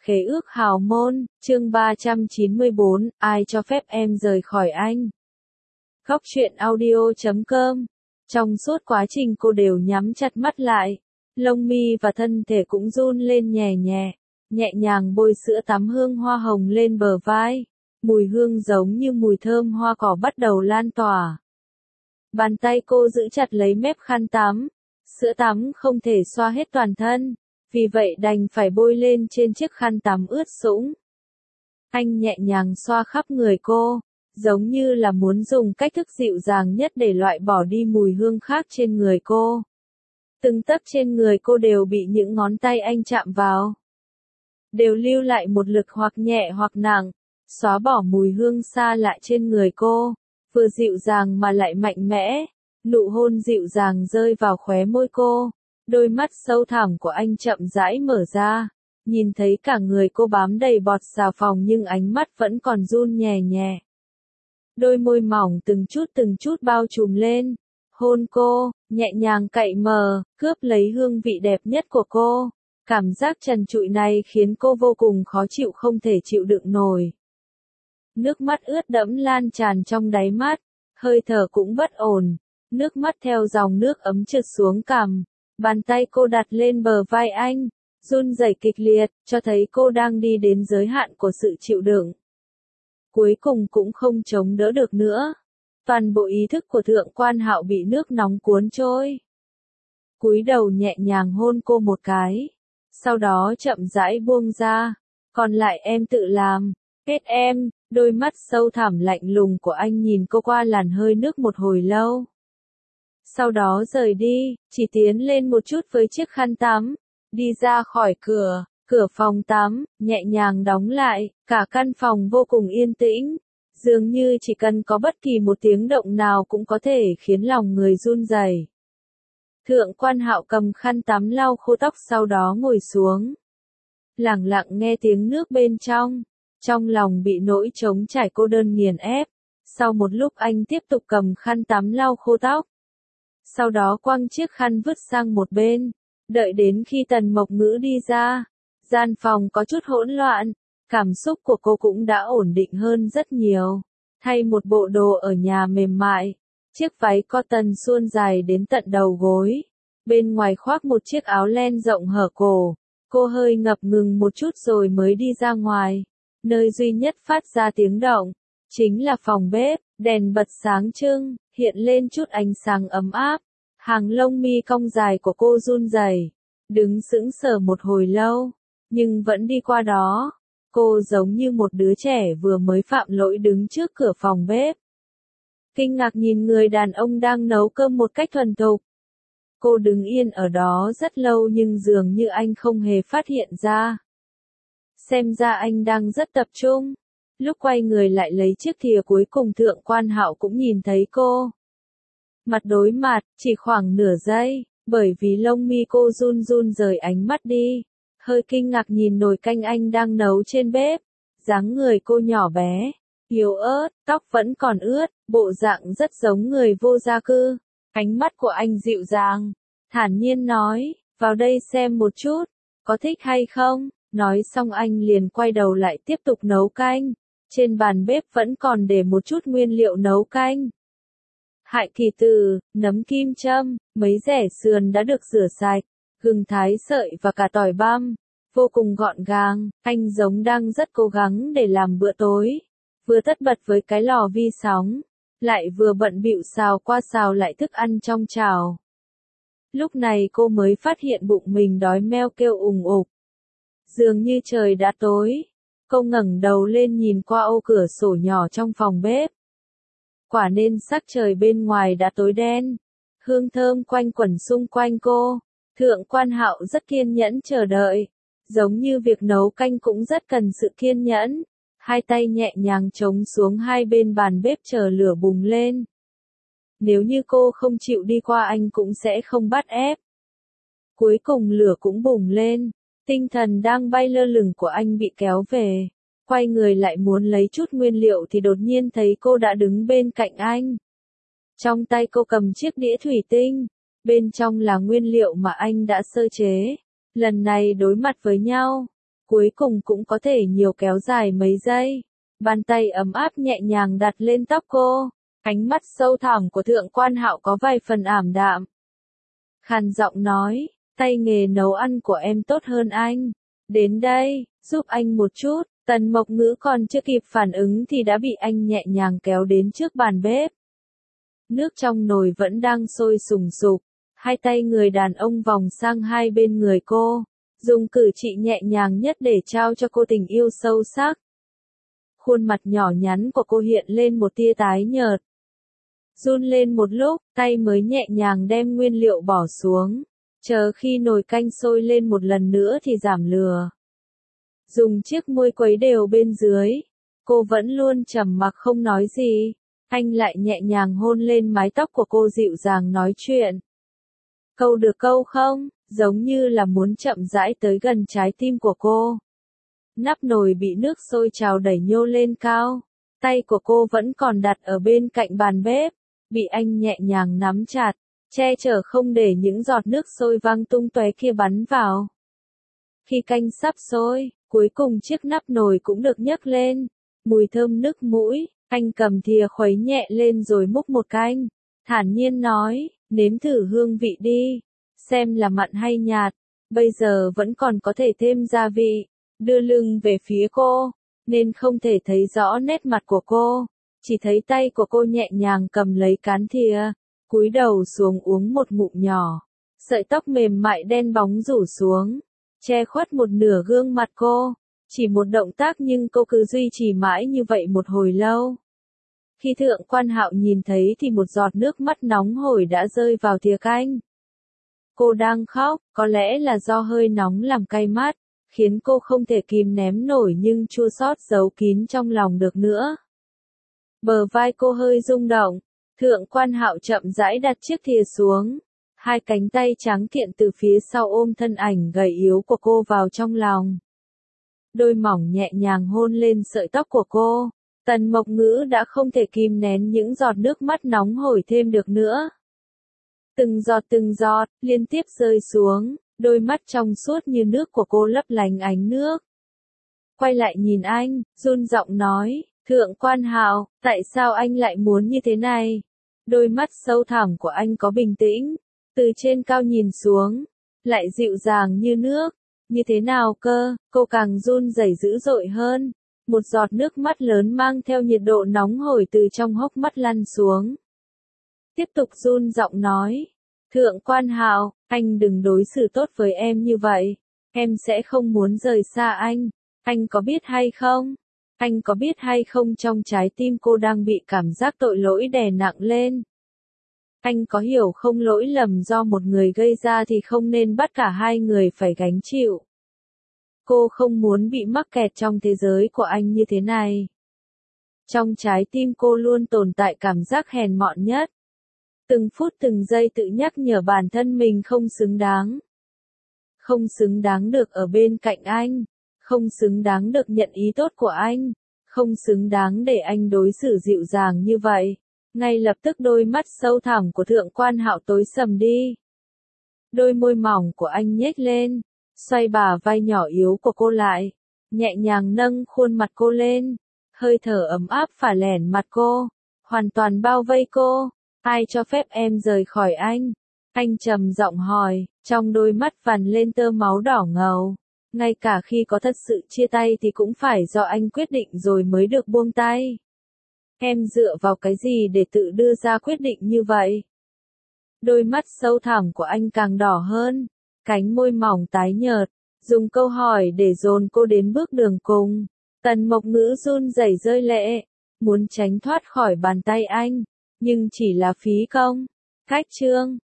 Khế ước hào môn, chương 394, ai cho phép em rời khỏi anh? Góc truyện audio.com. Trong suốt quá trình cô đều nhắm chặt mắt lại, lông mi và thân thể cũng run lên nhẹ nhẹ, nhẹ nhàng bôi sữa tắm hương hoa hồng lên bờ vai. Mùi hương giống như mùi thơm hoa cỏ bắt đầu lan tỏa. Bàn tay cô giữ chặt lấy mép khăn tắm, sữa tắm không thể xoa hết toàn thân, vì vậy đành phải bôi lên trên chiếc khăn tắm ướt sũng. Anh nhẹ nhàng xoa khắp người cô, giống như là muốn dùng cách thức dịu dàng nhất để loại bỏ đi mùi hương khác trên người cô. Từng tấc trên người cô đều bị những ngón tay anh chạm vào, đều lưu lại một lực hoặc nhẹ hoặc nặng, xóa bỏ mùi hương xa lạ trên người cô, vừa dịu dàng mà lại mạnh mẽ. Nụ hôn dịu dàng rơi vào khóe môi cô, đôi mắt sâu thẳm của anh chậm rãi mở ra, nhìn thấy cả người cô bám đầy bọt xà phòng nhưng ánh mắt vẫn còn run nhẹ nhẹ. Đôi môi mỏng từng chút bao trùm lên, hôn cô, nhẹ nhàng cậy mờ, cướp lấy hương vị đẹp nhất của cô. Cảm giác trần trụi này khiến cô vô cùng khó chịu, không thể chịu đựng nổi. Nước mắt ướt đẫm lan tràn trong đáy mắt, hơi thở cũng bất ổn, nước mắt theo dòng nước ấm trượt xuống cằm. Bàn tay cô đặt lên bờ vai anh, run rẩy kịch liệt, cho thấy cô đang đi đến giới hạn của sự chịu đựng. Cuối cùng cũng không chống đỡ được nữa. Toàn bộ ý thức của Thượng Quan Hạo bị nước nóng cuốn trôi. Cúi đầu nhẹ nhàng hôn cô một cái, sau đó chậm rãi buông ra. Còn lại em tự làm, hết em. Đôi mắt sâu thẳm lạnh lùng của anh nhìn cô qua làn hơi nước một hồi lâu. Sau đó rời đi, chỉ tiến lên một chút với chiếc khăn tắm, đi ra khỏi cửa phòng tắm, nhẹ nhàng đóng lại. Cả căn phòng vô cùng yên tĩnh, dường như chỉ cần có bất kỳ một tiếng động nào cũng có thể khiến lòng người run rẩy. Thượng Quan Hạo cầm khăn tắm lau khô tóc, sau đó ngồi xuống, lặng lặng nghe tiếng nước bên trong. Trong lòng bị nỗi trống trải cô đơn nghiền ép. Sau một lúc anh tiếp tục cầm khăn tắm lau khô tóc, sau đó quăng chiếc khăn vứt sang một bên. Đợi đến khi Tần Mộc Ngữ đi ra, gian phòng có chút hỗn loạn, cảm xúc của cô cũng đã ổn định hơn rất nhiều. Thay một bộ đồ ở nhà mềm mại, chiếc váy cotton suôn dài đến tận đầu gối, bên ngoài khoác một chiếc áo len rộng hở cổ. Cô hơi ngập ngừng một chút rồi mới đi ra ngoài. Nơi duy nhất phát ra tiếng động chính là phòng bếp, đèn bật sáng trưng, hiện lên chút ánh sáng ấm áp. Hàng lông mi cong dài của cô run rẩy, đứng sững sờ một hồi lâu, nhưng vẫn đi qua đó. Cô giống như một đứa trẻ vừa mới phạm lỗi đứng trước cửa phòng bếp, kinh ngạc nhìn người đàn ông đang nấu cơm một cách thuần thục. Cô đứng yên ở đó rất lâu nhưng dường như anh không hề phát hiện ra. Xem ra anh đang rất tập trung. Lúc quay người lại lấy chiếc thìa cuối cùng, Thượng Quan Hạo cũng nhìn thấy cô. Mặt đối mặt, chỉ khoảng nửa giây, bởi vì lông mi cô run run rời ánh mắt đi. Hơi kinh ngạc nhìn nồi canh anh đang nấu trên bếp. Dáng người cô nhỏ bé, yếu ớt, tóc vẫn còn ướt, bộ dạng rất giống người vô gia cư. Ánh mắt của anh dịu dàng, thản nhiên nói, vào đây xem một chút, có thích hay không? Nói xong anh liền quay đầu lại tiếp tục nấu canh. Trên bàn bếp vẫn còn để một chút nguyên liệu nấu canh. Hại kỳ tử, nấm kim châm, mấy rẻ sườn đã được rửa sạch, gừng thái sợi và cả tỏi băm. Vô cùng gọn gàng, anh giống đang rất cố gắng để làm bữa tối. Vừa tất bật với cái lò vi sóng, lại vừa bận bịu xào qua xào lại thức ăn trong chảo. Lúc này cô mới phát hiện bụng mình đói meo kêu ùng ục. Dường như trời đã tối, cô ngẩng đầu lên nhìn qua ô cửa sổ nhỏ trong phòng bếp. Quả nên sắc trời bên ngoài đã tối đen, hương thơm quanh quẩn xung quanh cô. Thượng Quan Hạo rất kiên nhẫn chờ đợi, giống như việc nấu canh cũng rất cần sự kiên nhẫn. Hai tay nhẹ nhàng chống xuống hai bên bàn bếp chờ lửa bùng lên. Nếu như cô không chịu đi qua anh cũng sẽ không bắt ép. Cuối cùng lửa cũng bùng lên. Tinh thần đang bay lơ lửng của anh bị kéo về. Quay người lại muốn lấy chút nguyên liệu thì đột nhiên thấy cô đã đứng bên cạnh anh. Trong tay cô cầm chiếc đĩa thủy tinh, bên trong là nguyên liệu mà anh đã sơ chế. Lần này đối mặt với nhau, cuối cùng cũng có thể nhiều kéo dài mấy giây. Bàn tay ấm áp nhẹ nhàng đặt lên tóc cô, ánh mắt sâu thẳm của Thượng Quan Hạo có vài phần ảm đạm. Khàn giọng nói, tay nghề nấu ăn của em tốt hơn anh. Đến đây, giúp anh một chút. Tần Mộc Ngữ còn chưa kịp phản ứng thì đã bị anh nhẹ nhàng kéo đến trước bàn bếp. Nước trong nồi vẫn đang sôi sùng sục, hai tay người đàn ông vòng sang hai bên người cô, dùng cử chỉ nhẹ nhàng nhất để trao cho cô tình yêu sâu sắc. Khuôn mặt nhỏ nhắn của cô hiện lên một tia tái nhợt. Run lên một lúc, tay mới nhẹ nhàng đem nguyên liệu bỏ xuống, chờ khi nồi canh sôi lên một lần nữa thì giảm lửa. Dùng chiếc muôi quấy đều bên dưới, cô vẫn luôn trầm mặc không nói gì. Anh lại nhẹ nhàng hôn lên mái tóc của cô dịu dàng nói chuyện. Câu được câu không, giống như là muốn chậm rãi tới gần trái tim của cô. Nắp nồi bị nước sôi trào đẩy nhô lên cao. Tay của cô vẫn còn đặt ở bên cạnh bàn bếp, bị anh nhẹ nhàng nắm chặt, che chở không để những giọt nước sôi văng tung tóe kia bắn vào. Khi canh sắp sôi, cuối cùng chiếc nắp nồi cũng được nhấc lên, mùi thơm nức mũi. Anh cầm thìa khuấy nhẹ lên rồi múc một canh, thản nhiên nói, nếm thử hương vị đi, xem là mặn hay nhạt, bây giờ vẫn còn có thể thêm gia vị. Đưa lưng về phía cô, nên không thể thấy rõ nét mặt của cô, chỉ thấy tay của cô nhẹ nhàng cầm lấy cán thìa, cúi đầu xuống uống một ngụm nhỏ, sợi tóc mềm mại đen bóng rủ xuống, che khuất một nửa gương mặt cô. Chỉ một động tác nhưng cô cứ duy trì mãi như vậy một hồi lâu. Khi Thượng Quan Hạo nhìn thấy thì một giọt nước mắt nóng hổi đã rơi vào thìa canh. Cô đang khóc, có lẽ là do hơi nóng làm cay mắt, khiến cô không thể kìm nén nổi nhưng chua xót giấu kín trong lòng được nữa. Bờ vai cô hơi rung động, Thượng Quan Hạo chậm rãi đặt chiếc thìa xuống, hai cánh tay trắng kiện từ phía sau ôm thân ảnh gầy yếu của cô vào trong lòng. Đôi mỏng nhẹ nhàng hôn lên sợi tóc của cô. Tần Mộc Ngữ đã không thể kìm nén những giọt nước mắt nóng hổi thêm được nữa. Từng giọt, liên tiếp rơi xuống, đôi mắt trong suốt như nước của cô lấp lánh ánh nước. Quay lại nhìn anh, run giọng nói, Thượng Quan Hạo, tại sao anh lại muốn như thế này? Đôi mắt sâu thẳm của anh có bình tĩnh, từ trên cao nhìn xuống, lại dịu dàng như nước. Như thế nào cơ, cô càng run rẩy dữ dội hơn. Một giọt nước mắt lớn mang theo nhiệt độ nóng hổi từ trong hốc mắt lăn xuống. Tiếp tục run giọng nói, Thượng Quan Hạo, anh đừng đối xử tốt với em như vậy. Em sẽ không muốn rời xa anh. Anh có biết hay không? Anh có biết hay không trong trái tim cô đang bị cảm giác tội lỗi đè nặng lên? Anh có hiểu không lỗi lầm do một người gây ra thì không nên bắt cả hai người phải gánh chịu. Cô không muốn bị mắc kẹt trong thế giới của anh như thế này. Trong trái tim cô luôn tồn tại cảm giác hèn mọn nhất. Từng phút từng giây tự nhắc nhở bản thân mình không xứng đáng. Không xứng đáng được ở bên cạnh anh. Không xứng đáng được nhận ý tốt của anh. Không xứng đáng để anh đối xử dịu dàng như vậy. Ngay lập tức đôi mắt sâu thẳm của Thượng Quan Hạo tối sầm đi. Đôi môi mỏng của anh nhếch lên, xoay bả vai nhỏ yếu của cô lại, nhẹ nhàng nâng khuôn mặt cô lên, hơi thở ấm áp phả lẻn mặt cô, hoàn toàn bao vây cô. Ai cho phép em rời khỏi anh? Anh trầm giọng hỏi, trong đôi mắt vằn lên tơ máu đỏ ngầu. Ngay cả khi có thật sự chia tay thì cũng phải do anh quyết định rồi mới được buông tay. Em dựa vào cái gì để tự đưa ra quyết định như vậy? Đôi mắt sâu thẳm của anh càng đỏ hơn, cánh môi mỏng tái nhợt, dùng câu hỏi để dồn cô đến bước đường cùng. Tần Mộc Ngữ run rẩy rơi lệ, muốn tránh thoát khỏi bàn tay anh, nhưng chỉ là phí công. Cách chương